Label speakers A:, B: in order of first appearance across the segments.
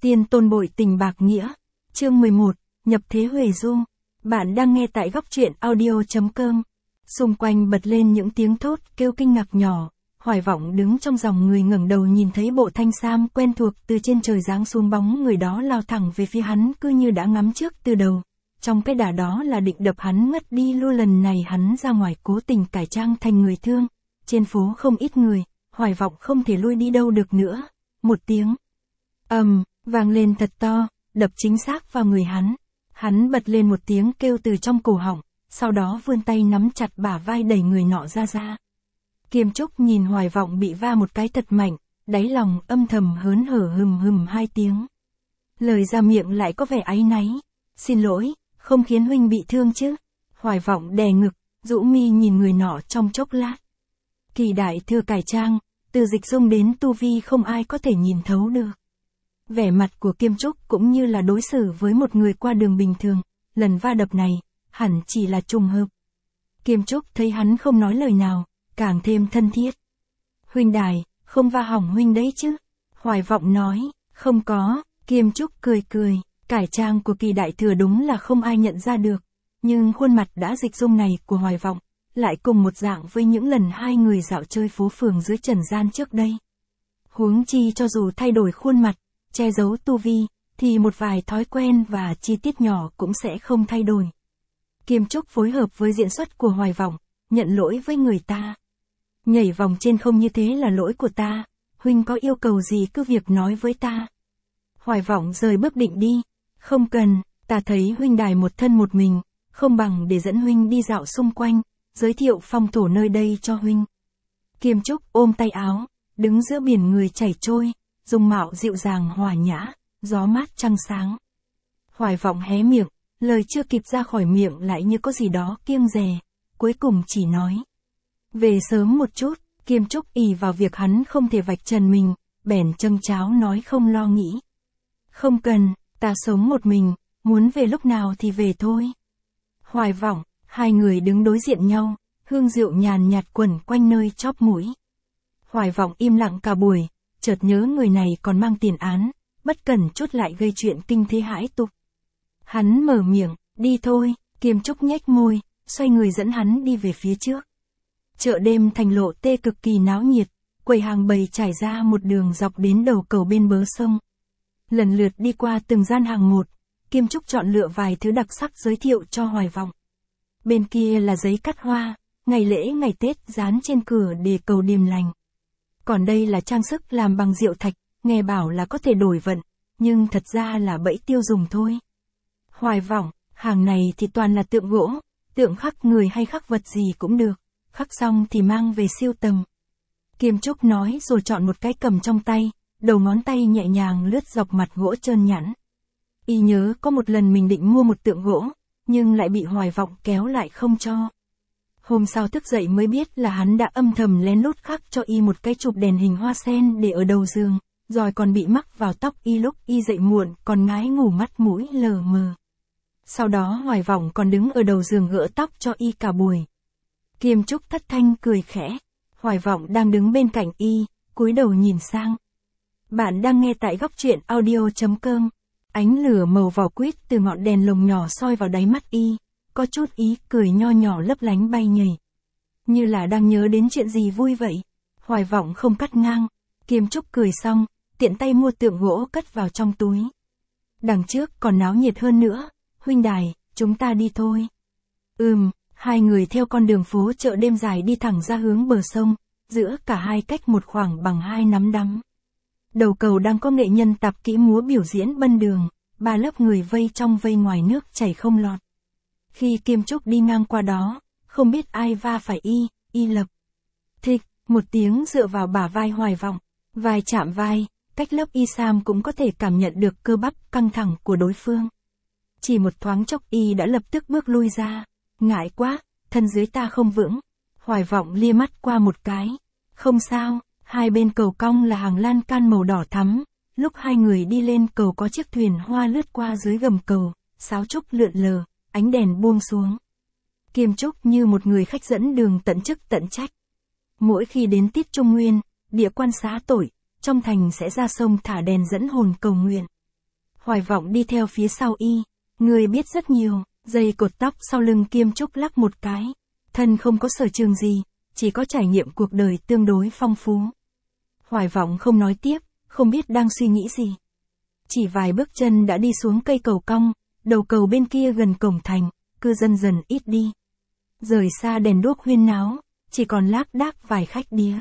A: Tiên tôn bội tình bạc nghĩa. Chương 11, nhập thế Huệ Du. Bạn đang nghe tại góc truyện audio.com. Xung quanh bật lên những tiếng thốt kêu kinh ngạc nhỏ. Hoài Vọng đứng trong dòng người ngẩng đầu nhìn thấy bộ thanh sam quen thuộc từ trên trời giáng xuống, bóng người đó lao thẳng về phía hắn cứ như đã ngắm trước từ đầu. Trong cái đà đó là định đập hắn ngất đi luôn. Lần này hắn ra ngoài cố tình cải trang thành người thương. Trên phố không ít người, Hoài Vọng không thể lui đi đâu được nữa. Một tiếng vang lên thật to, đập chính xác vào người hắn. Hắn bật lên một tiếng kêu từ trong cổ họng, sau đó vươn tay nắm chặt bả vai đẩy người nọ ra. Kiêm Trúc nhìn Hoài Vọng bị va một cái thật mạnh, đáy lòng âm thầm hớn hở hừm hai tiếng. Lời ra miệng lại có vẻ áy náy. Xin lỗi, không khiến huynh bị thương chứ? Hoài Vọng đè ngực, rũ mi nhìn người nọ trong chốc lát. Kỳ đại thừa cải trang, từ dịch dung đến tu vi không ai có thể nhìn thấu được. Vẻ mặt của Kiêm Trúc cũng như là đối xử với một người qua đường bình thường, lần va đập này, hẳn chỉ là trùng hợp. Kiêm Trúc thấy hắn không nói lời nào, càng thêm thân thiết. Huynh đài, không va hỏng huynh đấy chứ? Hoài Vọng nói, không có. Kiêm Trúc cười, cải trang của Kỳ đại thừa đúng là không ai nhận ra được, nhưng khuôn mặt đã dịch dung này của Hoài Vọng, lại cùng một dạng với những lần hai người dạo chơi phố phường dưới trần gian trước đây. Huống chi cho dù thay đổi khuôn mặt, che giấu tu vi, thì một vài thói quen và chi tiết nhỏ cũng sẽ không thay đổi. Kiêm Trúc phối hợp với diễn xuất của Hoài Vọng, nhận lỗi với người ta. Nhảy vòng trên không như thế là lỗi của ta, huynh có yêu cầu gì cứ việc nói với ta. Hoài Vọng rời bước định đi. Không cần, ta thấy huynh đài một thân một mình, không bằng để dẫn huynh đi dạo xung quanh, giới thiệu phong thổ nơi đây cho huynh. Kiêm Trúc ôm tay áo, đứng giữa biển người chảy trôi, dung mạo dịu dàng hòa nhã, gió mát trăng sáng. Hoài Vọng hé miệng, lời chưa kịp ra khỏi miệng lại như có gì đó kiêng dè, cuối cùng chỉ nói. Về sớm một chút. Kiêm Trúc ỷ vào việc hắn không thể vạch trần mình, bèn châng cháo nói không lo nghĩ. Không cần, ta sống một mình, muốn về lúc nào thì về thôi. Hoài Vọng, hai người đứng đối diện nhau, hương rượu nhàn nhạt quẩn quanh nơi chóp mũi. Hoài Vọng im lặng cả buổi, chợt nhớ người này còn mang tiền án, bất cẩn chút lại gây chuyện kinh thế hãi tục. Hắn mở miệng, đi thôi. Kiêm Trúc nhếch môi, xoay người dẫn hắn đi về phía trước. Chợ đêm thành lộ tê cực kỳ náo nhiệt, quầy hàng bày trải ra một đường dọc đến đầu cầu bên bờ sông. Lần lượt đi qua từng gian hàng một, Kiêm Trúc chọn lựa vài thứ đặc sắc giới thiệu cho Hoài Vọng. Bên kia là giấy cắt hoa, ngày lễ ngày Tết dán trên cửa để cầu điềm lành. Còn đây là trang sức làm bằng rượu thạch, nghe bảo là có thể đổi vận, nhưng thật ra là bẫy tiêu dùng thôi. Hoài Vọng, hàng này thì toàn là tượng gỗ, tượng khắc người hay khắc vật gì cũng được, khắc xong thì mang về sưu tầm. Kiêm Trúc nói rồi chọn một cái cầm trong tay, đầu ngón tay nhẹ nhàng lướt dọc mặt gỗ trơn nhẵn. Y nhớ có một lần mình định mua một tượng gỗ, nhưng lại bị Hoài Vọng kéo lại không cho. Hôm sau thức dậy mới biết là hắn đã âm thầm lén lút khắc cho y một cái chụp đèn hình hoa sen để ở đầu giường, rồi còn bị mắc vào tóc y lúc y dậy muộn còn ngái ngủ mắt mũi lờ mờ. Sau đó Hoài Vọng còn đứng ở đầu giường gỡ tóc cho y cả buổi. Kiêm Trúc thất thanh cười khẽ. Hoài Vọng đang đứng bên cạnh y, cúi đầu nhìn sang. Bạn đang nghe tại góc truyện audio.com. Ánh lửa màu vỏ quýt từ ngọn đèn lồng nhỏ soi vào đáy mắt y, có chút ý cười nho nhỏ lấp lánh bay nhảy. Như là đang nhớ đến chuyện gì vui vậy. Hoài Vọng không cắt ngang. Kiêm Trúc cười xong, tiện tay mua tượng gỗ cất vào trong túi. Đằng trước còn náo nhiệt hơn nữa. Huynh đài, chúng ta đi thôi. Hai người theo con đường phố chợ đêm dài đi thẳng ra hướng bờ sông, giữa cả hai cách một khoảng bằng 2 nắm đấm. Đầu cầu đang có nghệ nhân tạp kỹ múa biểu diễn bân đường, 3 lớp người vây trong vây ngoài nước chảy không lọt. Khi Kiêm Trúc đi ngang qua đó, không biết ai va phải y lập. Thịch, một tiếng dựa vào bả vai Hoài Vọng, vai chạm vai, cách lớp y sam cũng có thể cảm nhận được cơ bắp căng thẳng của đối phương. Chỉ một thoáng chốc y đã lập tức bước lui ra. Ngại quá, thân dưới ta không vững. Hoài Vọng lia mắt qua một cái. Không sao, hai bên cầu cong là hàng lan can màu đỏ thắm. Lúc hai người đi lên cầu có chiếc thuyền hoa lướt qua dưới gầm cầu, sáo trúc lượn lờ, ánh đèn buông xuống. Kiêm Trúc như một người khách dẫn đường tận chức tận trách. Mỗi khi đến tiết Trung Nguyên, địa quan xá tội, trong thành sẽ ra sông thả đèn dẫn hồn cầu nguyện. Hoài Vọng đi theo phía sau y. Người biết rất nhiều, dây cột tóc sau lưng Kiêm Trúc lắc một cái. Thân không có sở trường gì, chỉ có trải nghiệm cuộc đời tương đối phong phú. Hoài Vọng không nói tiếp, không biết đang suy nghĩ gì. Chỉ vài bước chân đã đi xuống cây cầu cong, đầu cầu bên kia gần cổng thành, cư dân dần ít đi. Rời xa đèn đuốc huyên náo, chỉ còn lác đác vài khách đĩa.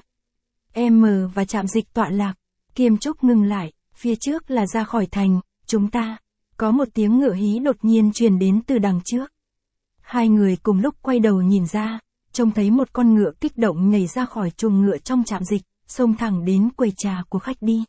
A: M và trạm dịch tọa lạc, Kiêm Trúc ngừng lại, phía trước là ra khỏi thành, chúng ta. Có một tiếng ngựa hí đột nhiên truyền đến từ đằng trước. Hai người cùng lúc quay đầu nhìn ra, trông thấy một con ngựa kích động nhảy ra khỏi chuồng ngựa trong trạm dịch, xông thẳng đến quầy trà của khách đi.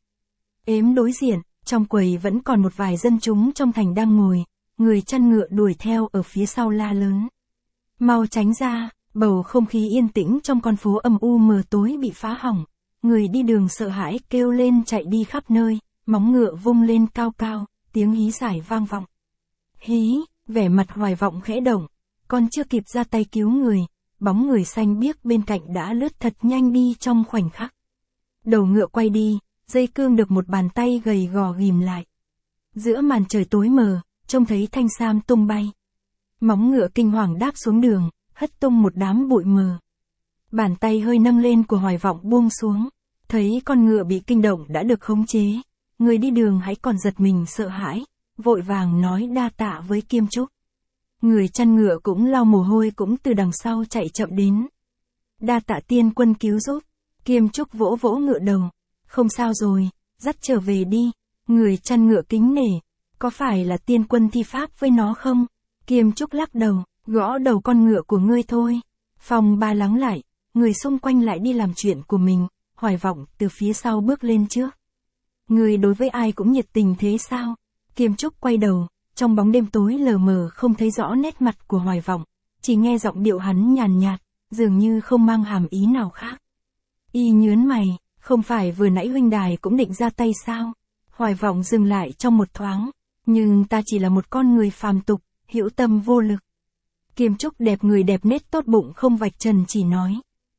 A: Ếm đối diện, trong quầy vẫn còn một vài dân chúng trong thành đang ngồi, người chăn ngựa đuổi theo ở phía sau la lớn. Mau tránh ra, bầu không khí yên tĩnh trong con phố âm u mờ tối bị phá hỏng. Người đi đường sợ hãi kêu lên chạy đi khắp nơi, móng ngựa vung lên cao cao, tiếng hí giải vang vọng. Hí, vẻ mặt Hoài Vọng khẽ động, còn chưa kịp ra tay cứu người, bóng người xanh biếc bên cạnh đã lướt thật nhanh đi trong khoảnh khắc. Đầu ngựa quay đi, dây cương được một bàn tay gầy gò ghìm lại. Giữa màn trời tối mờ, trông thấy thanh sam tung bay. Móng ngựa kinh hoàng đáp xuống đường, hất tung một đám bụi mờ. Bàn tay hơi nâng lên của Hoài Vọng buông xuống, thấy con ngựa bị kinh động đã được khống chế. Người đi đường hãy còn giật mình sợ hãi, vội vàng nói đa tạ với Kiêm Trúc. Người chăn ngựa cũng lau mồ hôi cũng từ đằng sau chạy chậm đến. Đa tạ tiên quân cứu giúp, Kiêm Trúc vỗ vỗ ngựa đầu. Không sao rồi, dắt trở về đi. Người chăn ngựa kính nể, có phải là tiên quân thi pháp với nó không? Kiêm Trúc lắc đầu, gõ đầu con ngựa của ngươi thôi. Phòng ba lắng lại, người xung quanh lại đi làm chuyện của mình, Hoài Vọng từ phía sau bước lên trước. Người đối với ai cũng nhiệt tình thế sao? Kiêm Trúc quay đầu, trong bóng đêm tối lờ mờ không thấy rõ nét mặt của Hoài Vọng, chỉ nghe giọng điệu hắn nhàn nhạt, dường như không mang hàm ý nào khác. Y nhớn mày, không phải vừa nãy huynh đài cũng định ra tay sao? Hoài Vọng dừng lại trong một thoáng, nhưng ta chỉ là một con người phàm tục, hữu tâm vô lực. Kiêm Trúc đẹp người đẹp nết tốt bụng không vạch trần chỉ nói.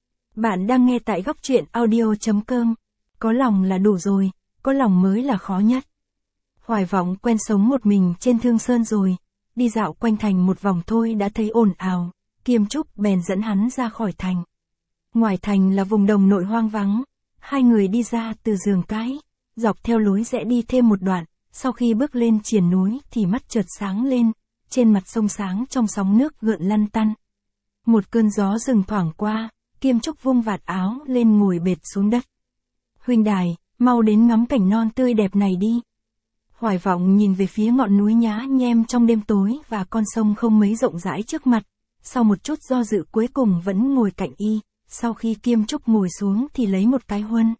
A: Bạn đang nghe tại góc truyện audio.com. Có lòng là đủ rồi, có lòng mới là khó nhất. Hoài Vọng quen sống một mình trên Thương Sơn rồi, đi dạo quanh thành một vòng thôi đã thấy ồn ào, Kiêm Trúc bèn dẫn hắn ra khỏi thành. Ngoài thành là vùng đồng nội hoang vắng, hai người đi ra từ giường cái, dọc theo lối rẽ đi thêm một đoạn, sau khi bước lên triền núi thì mắt chợt sáng lên, trên mặt sông sáng trong sóng nước gợn lăn tăn. Một cơn gió rừng thoảng qua, Kiêm Trúc vung vạt áo lên ngồi bệt xuống đất. Huynh đài, mau đến ngắm cảnh non tươi đẹp này đi. Hoài Vọng nhìn về phía ngọn núi nhá nhem trong đêm tối và con sông không mấy rộng rãi trước mặt, sau một chút do dự cuối cùng vẫn ngồi cạnh y, sau khi Kiêm Trúc ngồi xuống thì lấy một cái huân.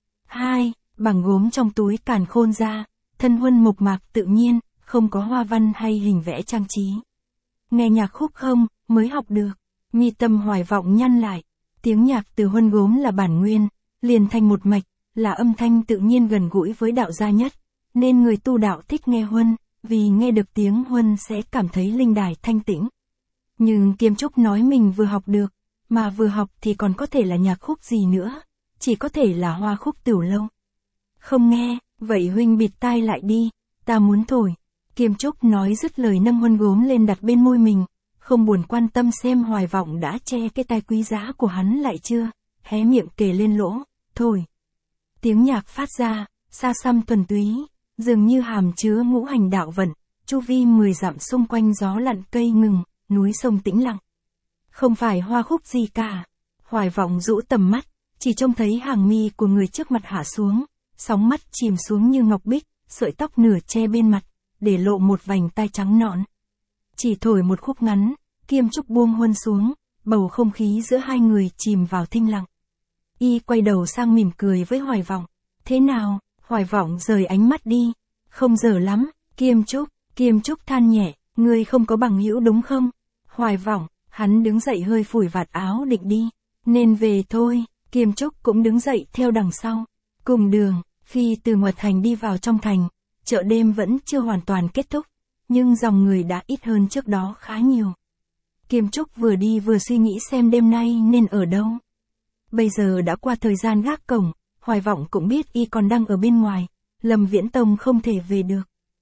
A: Bằng gốm trong túi càn khôn ra, thân huân mộc mạc tự nhiên, không có hoa văn hay hình vẽ trang trí. Nghe nhạc khúc không, mới học được, mi tâm Hoài Vọng nhăn lại, tiếng nhạc từ huân gốm là bản nguyên, liền thành một mạch, là âm thanh tự nhiên gần gũi với đạo gia nhất, nên người tu đạo thích nghe huân, vì nghe được tiếng huân sẽ cảm thấy linh đài thanh tĩnh. Nhưng Kiêm Trúc nói mình vừa học được, mà vừa học thì còn có thể là nhạc khúc gì nữa, chỉ có thể là hoa khúc Tửu Lâu. Không nghe, vậy huynh bịt tai lại đi, ta muốn thổi. Kiêm Trúc nói dứt lời nâng huân gốm lên đặt bên môi mình, không buồn quan tâm xem Hoài Vọng đã che cái tai quý giá của hắn lại chưa, hé miệng kề lên lỗ, thổi. Tiếng nhạc phát ra, xa xăm thuần túy, dường như hàm chứa ngũ hành đạo vận, chu vi 10 dặm xung quanh gió lặn cây ngừng, núi sông tĩnh lặng. Không phải hoa khúc gì cả. Hoài Vọng rũ tầm mắt, chỉ trông thấy hàng mi của người trước mặt hạ xuống, sóng mắt chìm xuống như ngọc bích, sợi tóc nửa che bên mặt, để lộ một vành tai trắng nõn. Chỉ thổi một khúc ngắn, Kiêm Trúc buông huân xuống, bầu không khí giữa hai người chìm vào thinh lặng. Y quay đầu sang mỉm cười với Hoài Vọng. Thế nào? Hoài Vọng rời ánh mắt đi. Không dở lắm, Kiêm Trúc than nhẹ, ngươi không có bằng hữu đúng không? Hoài Vọng, hắn đứng dậy hơi phủi vạt áo định đi. Nên về thôi, Kiêm Trúc cũng đứng dậy theo đằng sau. Cùng đường, khi từ ngoài thành đi vào trong thành, chợ đêm vẫn chưa hoàn toàn kết thúc, nhưng dòng người đã ít hơn trước đó khá nhiều. Kiêm Trúc vừa đi vừa suy nghĩ xem đêm nay nên ở đâu. Bây giờ đã qua thời gian gác cổng, Hoài Vọng cũng biết y còn đang ở bên ngoài, Lâm Viễn Tông không thể về được.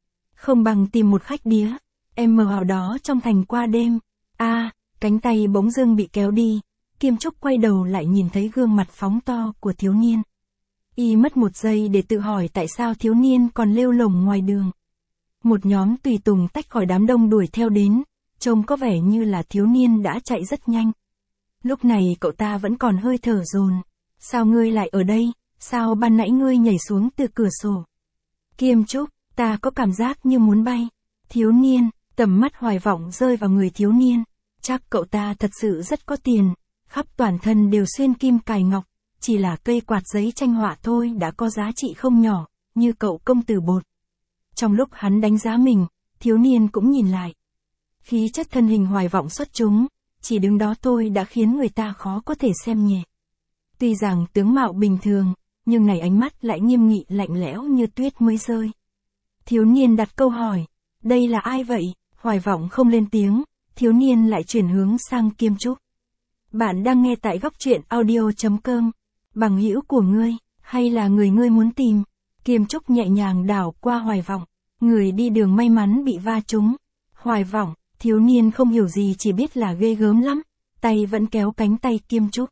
A: không bằng tìm một khách đĩa, em mờ ảo đó trong thành qua đêm. Cánh tay bỗng dưng bị kéo đi, Kim Trúc quay đầu lại nhìn thấy gương mặt phóng to của thiếu niên. Y mất một giây để tự hỏi tại sao thiếu niên còn lêu lổng ngoài đường. Một nhóm tùy tùng tách khỏi đám đông đuổi theo đến, trông có vẻ như là thiếu niên đã chạy rất nhanh. Lúc này cậu ta vẫn còn hơi thở dồn. Sao ngươi lại ở đây, sao ban nãy ngươi nhảy xuống từ cửa sổ? Kim Trúc, ta có cảm giác như muốn bay. Thiếu niên, tầm mắt Hoài Vọng rơi vào người thiếu niên. Chắc cậu ta thật sự rất có tiền, khắp toàn thân đều xuyên kim cài ngọc, chỉ là cây quạt giấy tranh họa thôi đã có giá trị không nhỏ, như cậu công tử Bột. Trong lúc hắn đánh giá mình, thiếu niên cũng nhìn lại. Khí chất thân hình Hoài Vọng xuất chúng, chỉ đứng đó thôi đã khiến người ta khó có thể xem nhẹ. Tuy rằng tướng mạo bình thường, nhưng này ánh mắt lại nghiêm nghị lạnh lẽo như tuyết mới rơi. Thiếu niên đặt câu hỏi, đây là ai vậy? Hoài Vọng không lên tiếng, thiếu niên lại chuyển hướng sang Kim Trúc. Bạn đang nghe tại góc truyện audio.com. Bằng hữu của ngươi, hay là người ngươi muốn tìm? Kim Trúc nhẹ nhàng đảo qua Hoài Vọng, người đi đường may mắn bị va trúng. Hoài Vọng, thiếu niên không hiểu gì chỉ biết là ghê gớm lắm, tay vẫn kéo cánh tay Kim Trúc.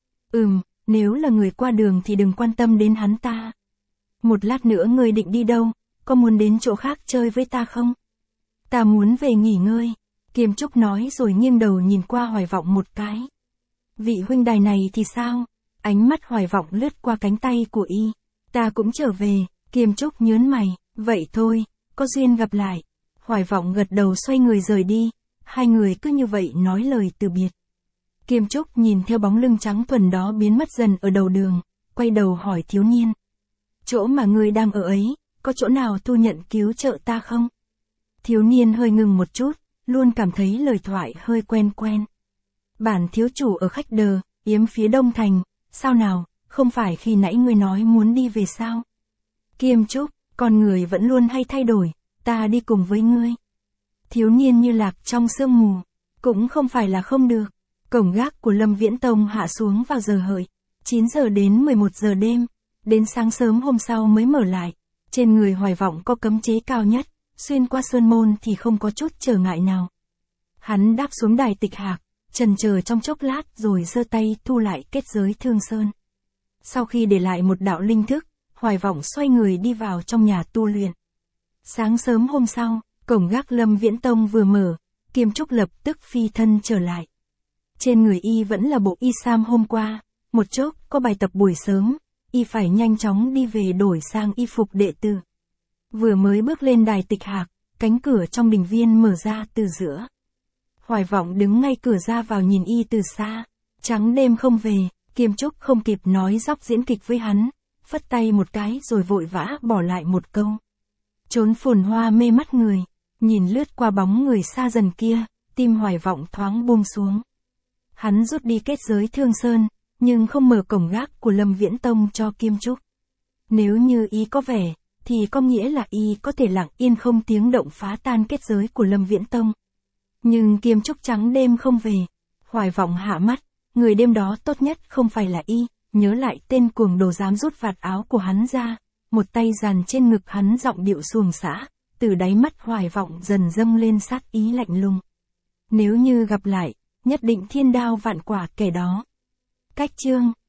A: Nếu là người qua đường thì đừng quan tâm đến hắn ta. Một lát nữa ngươi định đi đâu, có muốn đến chỗ khác chơi với ta không? Ta muốn về nghỉ ngơi, Kim Trúc nói rồi nghiêng đầu nhìn qua Hoài Vọng một cái. Vị huynh đài này thì sao? Ánh mắt Hoài Vọng lướt qua cánh tay của y. Ta cũng trở về, Kim Trúc nhớn mày, vậy thôi, có duyên gặp lại. Hoài Vọng gật đầu xoay người rời đi, hai người cứ như vậy nói lời từ biệt. Kim Trúc nhìn theo bóng lưng trắng thuần đó biến mất dần ở đầu đường, quay đầu hỏi thiếu niên. Chỗ mà ngươi đang ở ấy, có chỗ nào thu nhận cứu trợ ta không? Thiếu niên hơi ngừng một chút, luôn cảm thấy lời thoại hơi quen quen. Bản thiếu chủ ở khách đờ, yếm phía đông thành, sao nào, không phải khi nãy ngươi nói muốn đi về sao? Kim Trúc, con người vẫn luôn hay thay đổi, ta đi cùng với ngươi. Thiếu niên như lạc trong sương mù, cũng không phải là không được. Cổng gác của Lâm Viễn Tông hạ xuống vào giờ hợi, 9 giờ đến 11 giờ đêm, đến sáng sớm hôm sau mới mở lại. Trên người Hoài Vọng có cấm chế cao nhất, xuyên qua sơn môn thì không có chút trở ngại nào. Hắn đáp xuống đài tịch hạc, chần chờ trong chốc lát rồi giơ tay thu lại kết giới Thương Sơn. Sau khi để lại một đạo linh thức, Hoài Vọng xoay người đi vào trong nhà tu luyện. Sáng sớm hôm sau, cổng gác Lâm Viễn Tông vừa mở, Kim Trúc lập tức phi thân trở lại. Trên người y vẫn là bộ y sam hôm qua, một chốc có bài tập buổi sớm, y phải nhanh chóng đi về đổi sang y phục đệ tử. Vừa mới bước lên đài tịch hạc, cánh cửa trong đình viên mở ra từ giữa. Hoài Vọng đứng ngay cửa ra vào nhìn y từ xa. Trắng đêm không về, Kim Trúc không kịp nói dóc diễn kịch với hắn, phất tay một cái rồi vội vã bỏ lại một câu. Trốn phồn hoa mê mắt người, nhìn lướt qua bóng người xa dần kia, tim Hoài Vọng thoáng buông xuống. Hắn rút đi kết giới Thương Sơn, nhưng không mở cổng gác của Lâm Viễn Tông cho Kim Trúc. Nếu như y có vẻ, thì có nghĩa là y có thể lặng yên không tiếng động phá tan kết giới của Lâm Viễn Tông. Nhưng Kim Trúc trắng đêm không về. Hoài Vọng hạ mắt, người đêm đó tốt nhất không phải là y, nhớ lại tên cuồng đồ dám rút vạt áo của hắn ra, một tay dàn trên ngực hắn giọng điệu xuồng xã, từ đáy mắt Hoài Vọng dần dâng lên sát ý lạnh lùng. Nếu như gặp lại, nhất định thiên đao vạn quả kẻ đó. Cách chương